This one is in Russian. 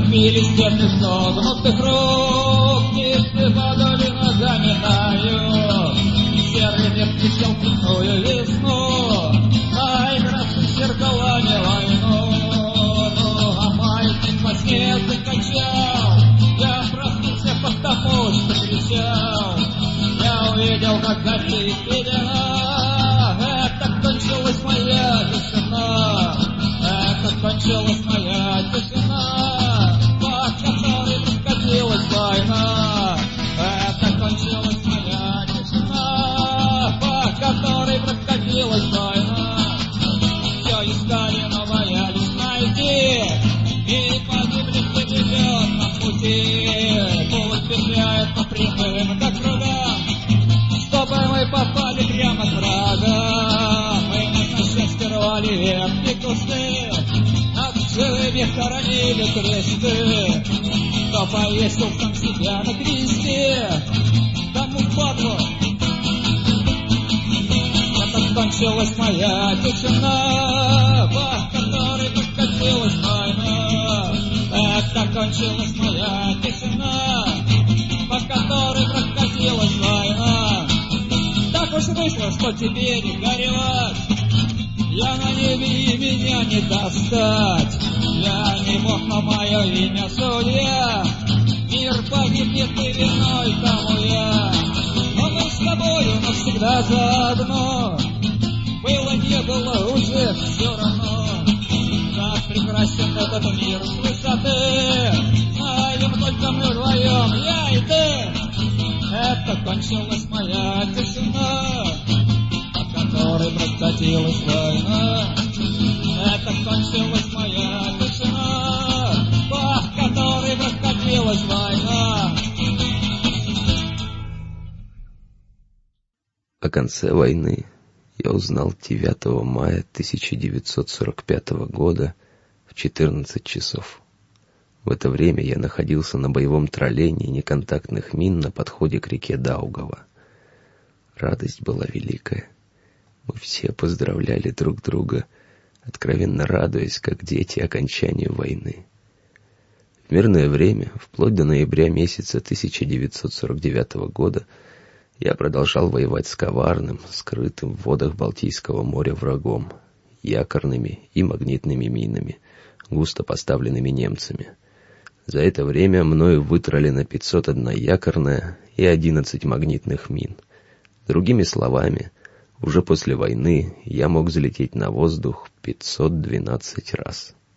Сцепились ветви согнутых рук, птицы падали ногами на юг. Серый мир встречал пустую весну, а игра зеркала не войну. Ну, а маятник во сне закачал, я проснулся потому, что кричал. Я увидел, как горит пелена, это кончилась моя тишина. Это кончилась моя тишина, по которой прокатилась война. Это кончилась моя тишина, по которой прокатилась война. Все искали, но боялись найти, и погибли, кто ведет на пути. Путь петляет по прямым, как кругам, чтобы мы попали прямо к врагам. Мы на счастье рвали ветки кусты, над живыми хоронили кресты. Кто повесил там себя на кресте, тому падлу. Это кончилась моя тишина, по которой прокатилась война. Это кончилась моя тишина, по которой прокатилась война. Так уж вышло, что тебе не горевать, я на небе и меня не достать. Я не бог, но мое имя судья, мир погибнет и виной тому я. Но мы с тобою навсегда заодно, было не было, уже все равно. Как прекрасен этот мир с высоты, знаем только мы вдвоем, я и ты. Это кончилась моя тишина, по которой прокатилась война. Это кончилась моя тишина, по которой прокатилась война. О конце войны я узнал 9 мая 1945 года в 14 часов. В это время я находился на боевом траллении неконтактных мин на подходе к реке Даугава. Радость была великая. Мы все поздравляли друг друга, откровенно радуясь, как дети, окончанию войны. В мирное время, вплоть до ноября месяца 1949 года, я продолжал воевать с коварным, скрытым в водах Балтийского моря врагом, якорными и магнитными минами, густо поставленными немцами. За это время мною вытралено 501 якорная и 11 магнитных мин. Другими словами, уже после войны я мог взлететь на воздух 512 раз.